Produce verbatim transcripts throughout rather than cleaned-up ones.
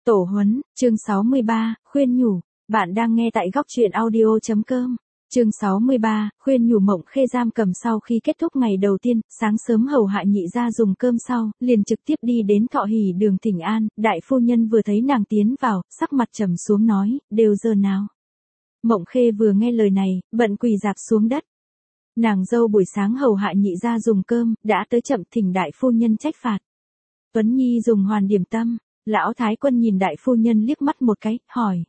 Tổ huấn, chương sáu mươi ba, khuyên nhủ. Bạn đang nghe tại góc truyện audio chấm com. Chương sáu mươi ba, khuyên nhủ. Mộng Khê giam cầm sau khi kết thúc ngày đầu tiên, sáng sớm hầu hạ nhị gia dùng cơm sau, liền trực tiếp đi đến Thọ Hỷ đường thỉnh an. Đại phu nhân vừa thấy nàng tiến vào, sắc mặt trầm xuống nói, đều giờ nào. Mộng Khê vừa nghe lời này, bận quỳ dạp xuống đất. Nàng dâu buổi sáng hầu hạ nhị gia dùng cơm, đã tới chậm, thỉnh đại phu nhân trách phạt. Tuấn Nhi dùng hoàn điểm tâm. Lão Thái Quân nhìn đại phu nhân liếc mắt một cái, hỏi.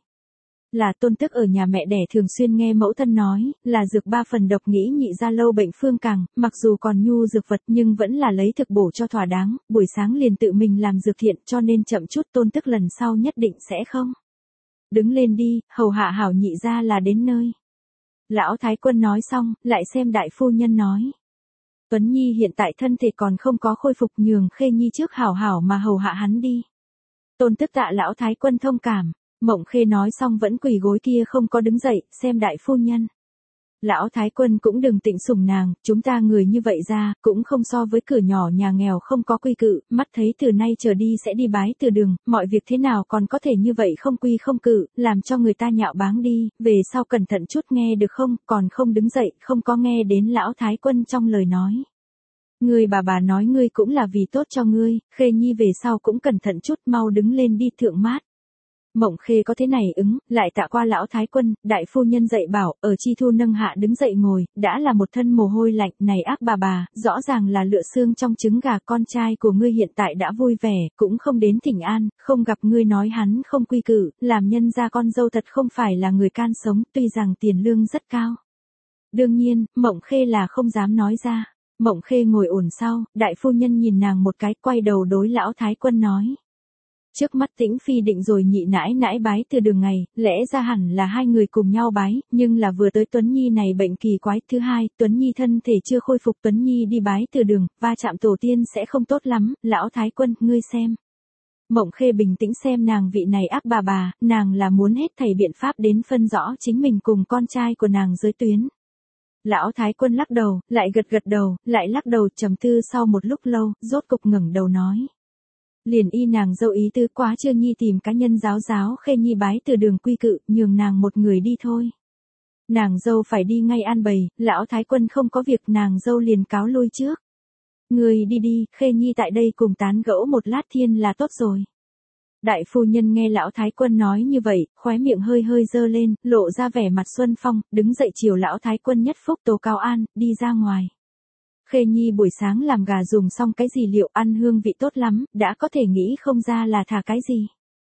Là tôn tức ở nhà mẹ đẻ thường xuyên nghe mẫu thân nói, là dược ba phần độc, nghĩ nhị gia lâu bệnh phương càng, mặc dù còn nhu dược vật nhưng vẫn là lấy thực bổ cho thỏa đáng, buổi sáng liền tự mình làm dược thiện cho nên chậm chút, tôn tức lần sau nhất định sẽ không. Đứng lên đi, hầu hạ hảo nhị gia là đến nơi. Lão Thái Quân nói xong, lại xem đại phu nhân nói. Tuấn Nhi hiện tại thân thể còn không có khôi phục, nhường Khê Nhi trước hảo hảo mà hầu hạ hắn đi. Tôn tức tạ lão Thái Quân thông cảm. Mộng Khê nói xong vẫn quỳ gối kia không có đứng dậy, xem đại phu nhân. Lão Thái Quân cũng đừng tịnh sủng nàng, chúng ta người như vậy ra, cũng không so với cửa nhỏ nhà nghèo không có quy cự, mắt thấy từ nay trở đi sẽ đi bái từ đường, mọi việc thế nào còn có thể như vậy không quy không cự, làm cho người ta nhạo báng đi, về sau cẩn thận chút nghe được không, còn không đứng dậy, không có nghe đến lão Thái Quân trong lời nói. Ngươi bà bà nói ngươi cũng là vì tốt cho ngươi, Khê Nhi về sau cũng cẩn thận chút, mau đứng lên đi thượng mát. Mộng Khê có thế này ứng, lại tạ qua lão Thái Quân, đại phu nhân dạy bảo, ở chi thu nâng hạ đứng dậy ngồi, đã là một thân mồ hôi lạnh, này ác bà bà, rõ ràng là lựa xương trong trứng gà, con trai của ngươi hiện tại đã vui vẻ, cũng không đến thỉnh an, không gặp ngươi nói hắn không quy cử, làm nhân ra con dâu thật không phải là người can sống, tuy rằng tiền lương rất cao. Đương nhiên, Mộng Khê là không dám nói ra. Mộng Khê ngồi ổn sau, đại phu nhân nhìn nàng một cái, quay đầu đối lão Thái Quân nói. Trước mắt Tĩnh Phi định rồi nhị nãi nãi bái từ đường ngày, lẽ ra hẳn là hai người cùng nhau bái, nhưng là vừa tới Tuấn Nhi này bệnh kỳ quái. Thứ hai, Tuấn Nhi thân thể chưa khôi phục, Tuấn Nhi đi bái từ đường, va chạm tổ tiên sẽ không tốt lắm, lão Thái Quân, ngươi xem. Mộng Khê bình tĩnh xem nàng vị này ác bà bà, nàng là muốn hết thảy biện pháp đến phân rõ chính mình cùng con trai của nàng giới tuyến. Lão Thái Quân lắc đầu, lại gật gật đầu, lại lắc đầu, trầm tư sau một lúc lâu, rốt cục ngẩng đầu nói. Liền y nàng dâu ý tứ quá chưa Nhi tìm cá nhân giáo giáo Khê Nhi bái từ đường quy cự, nhường nàng một người đi thôi. Nàng dâu phải đi ngay an bày, lão Thái Quân không có việc, nàng dâu liền cáo lui trước. Người đi đi, Khê Nhi tại đây cùng tán gẫu một lát thiên là tốt rồi. Đại phu nhân nghe lão Thái Quân nói như vậy, khóe miệng hơi hơi dơ lên, lộ ra vẻ mặt xuân phong, đứng dậy chiều lão Thái Quân nhất phúc tố cáo an, đi ra ngoài. Khê Nhi buổi sáng làm gà dùng xong cái gì liệu ăn hương vị tốt lắm, đã có thể nghĩ không ra là thả cái gì.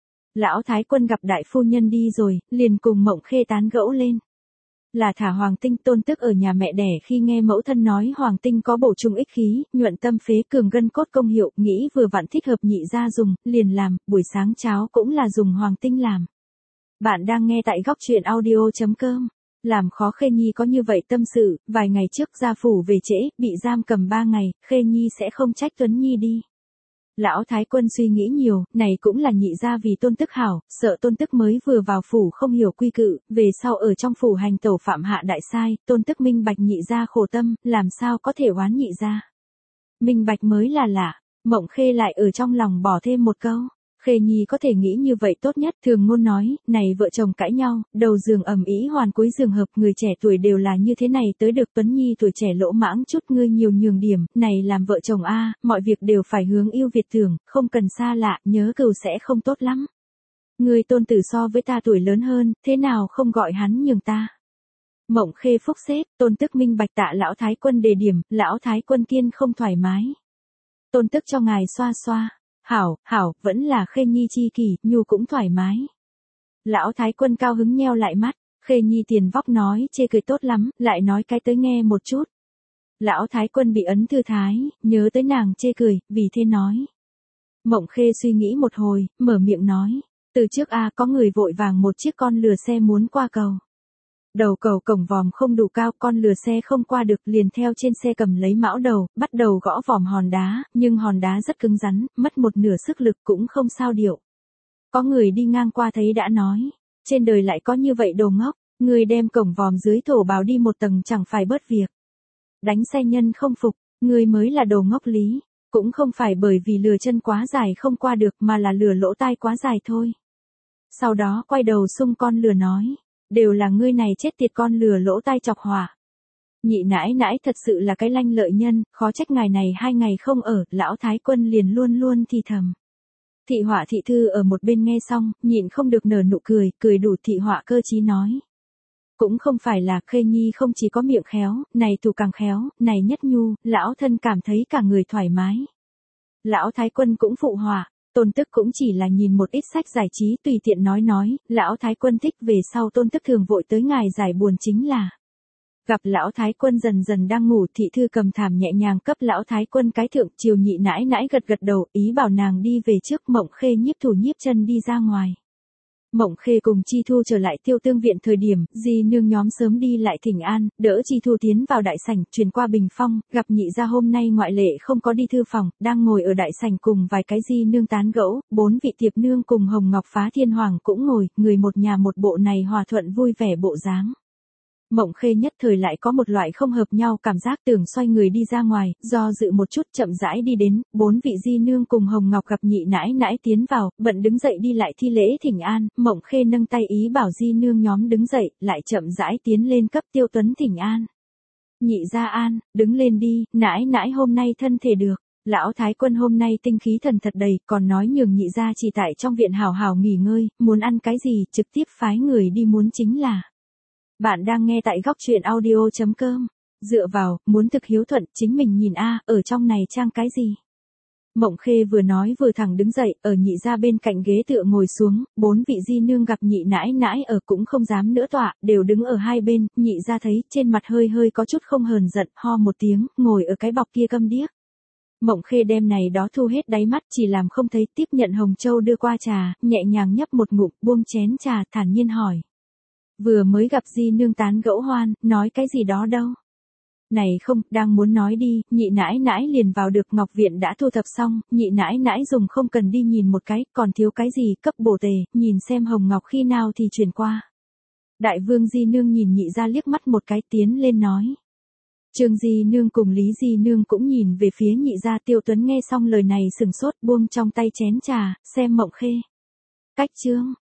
Lão Thái Quân gặp đại phu nhân đi rồi, liền cùng Mộng Khê tán gẫu lên. Là thả hoàng tinh. Tôn tức ở nhà mẹ đẻ khi nghe mẫu thân nói hoàng tinh có bổ trung ích khí, nhuận tâm phế, cường gân cốt công hiệu, nghĩ vừa vặn thích hợp nhị gia dùng, liền làm, buổi sáng cháo cũng là dùng hoàng tinh làm. Bạn đang nghe tại góc truyện audio chấm com. Làm khó Khê Nhi có như vậy tâm sự, vài ngày trước gia phủ về trễ, bị giam cầm ba ngày, Khê Nhi sẽ không trách Tuấn Nhi đi. Lão Thái Quân suy nghĩ nhiều, này cũng là nhị gia vì tôn tức hảo, sợ tôn tức mới vừa vào phủ không hiểu quy cự, về sau ở trong phủ hành tẩu phạm hạ đại sai, tôn tức minh bạch nhị gia khổ tâm, làm sao có thể oán nhị gia. Minh bạch mới là lạ. Mộng Khê lại ở trong lòng bỏ thêm một câu. Khê Nhi có thể nghĩ như vậy tốt nhất, thường ngôn nói, này vợ chồng cãi nhau, đầu giường ầm ĩ hoàn cuối giường hợp, người trẻ tuổi đều là như thế này tới được. Tuấn Nhi tuổi trẻ lỗ mãng chút, ngươi nhiều nhường điểm, này làm vợ chồng a, mọi việc đều phải hướng yêu Việt thường, không cần xa lạ, nhớ cừu sẽ không tốt lắm. Ngươi tôn tử so với ta tuổi lớn hơn, thế nào không gọi hắn nhường ta. Mộng Khê phúc xếp, tôn tức minh bạch tạ lão Thái Quân đề điểm, lão Thái Quân kiên không thoải mái. Tôn tức cho ngài xoa xoa. Hảo, hảo, vẫn là Khê Nhi chi kỷ, nhu cũng thoải mái. Lão Thái Quân cao hứng nheo lại mắt, Khê Nhi tiền vóc nói chê cười tốt lắm, lại nói cái tới nghe một chút. Lão Thái Quân bị ấn thư thái, nhớ tới nàng chê cười, vì thế nói. Mộng Khê suy nghĩ một hồi, mở miệng nói, từ trước a có người vội vàng một chiếc con lừa xe muốn qua cầu. Đầu cầu cổng vòm không đủ cao, con lừa xe không qua được, liền theo trên xe cầm lấy mão đầu, bắt đầu gõ vòm hòn đá, nhưng hòn đá rất cứng rắn, mất một nửa sức lực cũng không sao điệu. Có người đi ngang qua thấy đã nói, trên đời lại có như vậy đồ ngốc, người đem cổng vòm dưới thổ bào đi một tầng chẳng phải bớt việc. Đánh xe nhân không phục, người mới là đồ ngốc lý. Cũng không phải bởi vì lừa chân quá dài không qua được mà là lừa lỗ tai quá dài thôi. Sau đó quay đầu xung con lừa nói. Đều là ngươi này chết tiệt con lừa lỗ tai chọc họa. Nhị nãi nãi thật sự là cái lanh lợi nhân, khó trách ngài này hai ngày không ở, lão thái quân liền luôn luôn thì thầm. Thị họa thị thư ở một bên nghe xong, nhịn không được nở nụ cười, cười đủ thị họa cơ chí nói. Cũng không phải là Khê Nhi không chỉ có miệng khéo, này thủ càng khéo, này nhất nhu, lão thân cảm thấy cả người thoải mái. Lão thái quân cũng phụ họa, Tôn Tức cũng chỉ là nhìn một ít sách giải trí tùy tiện nói nói, lão thái quân thích về sau Tôn Tức thường vội tới ngài giải buồn chính là. Gặp lão thái quân dần dần đang ngủ, thị thư cầm thảm nhẹ nhàng cấp lão thái quân cái thượng, chiều nhị nãi nãi gật gật đầu, ý bảo nàng đi về trước. Mộng Khê nhiếp thủ nhiếp chân đi ra ngoài. Mộng Khê cùng Chi Thu trở lại Tiêu Tương viện thời điểm, di nương nhóm sớm đi lại thỉnh an, đỡ Chi Thu tiến vào đại sảnh, truyền qua bình phong, gặp nhị gia hôm nay ngoại lệ không có đi thư phòng, đang ngồi ở đại sảnh cùng vài cái di nương tán gẫu, bốn vị tiệp nương cùng Hồng Ngọc Phá Thiên Hoàng cũng ngồi, người một nhà một bộ này hòa thuận vui vẻ bộ dáng. Mộng Khê nhất thời lại có một loại không hợp nhau cảm giác, tưởng xoay người đi ra ngoài, do dự một chút chậm rãi đi đến, bốn vị di nương cùng Hồng Ngọc gặp nhị nãi nãi tiến vào, bận đứng dậy đi lại thi lễ thỉnh an. Mộng Khê nâng tay ý bảo di nương nhóm đứng dậy, lại chậm rãi tiến lên cấp Tiêu Tuấn thỉnh an. Nhị gia an, đứng lên đi, nãi nãi hôm nay thân thể được. Lão thái quân hôm nay tinh khí thần thật đầy, còn nói nhường nhị gia chỉ tại trong viện hào hào nghỉ ngơi, muốn ăn cái gì trực tiếp phái người đi muốn chính là. Bạn đang nghe tại góc truyện audio chấm com. Dựa vào, muốn thực hiếu thuận, chính mình nhìn a, ở trong này trang cái gì? Mộng Khê vừa nói vừa thẳng đứng dậy, ở nhị gia bên cạnh ghế tựa ngồi xuống, bốn vị di nương gặp nhị nãi nãi ở cũng không dám nữa tọa, đều đứng ở hai bên, nhị gia thấy trên mặt hơi hơi có chút không hờn giận, ho một tiếng, ngồi ở cái bọc kia câm điếc. Mộng Khê đem này đó thu hết đáy mắt, chỉ làm không thấy, tiếp nhận Hồng Châu đưa qua trà, nhẹ nhàng nhấp một ngụm, buông chén trà, thản nhiên hỏi. Vừa mới gặp di nương tán gẫu hoan, nói cái gì đó đâu. Này không, đang muốn nói đi, nhị nãi nãi liền vào được. Ngọc viện đã thu thập xong, nhị nãi nãi dùng không cần đi nhìn một cái, còn thiếu cái gì, cấp bổ tề, nhìn xem Hồng Ngọc khi nào thì truyền qua. Đại vương di nương nhìn nhị ra liếc mắt một cái, tiến lên nói. Trương di nương cùng Lý di nương cũng nhìn về phía nhị gia. Tiêu Tuấn nghe xong lời này sừng sốt, buông trong tay chén trà, xem Mộng Khê. Cách Trương.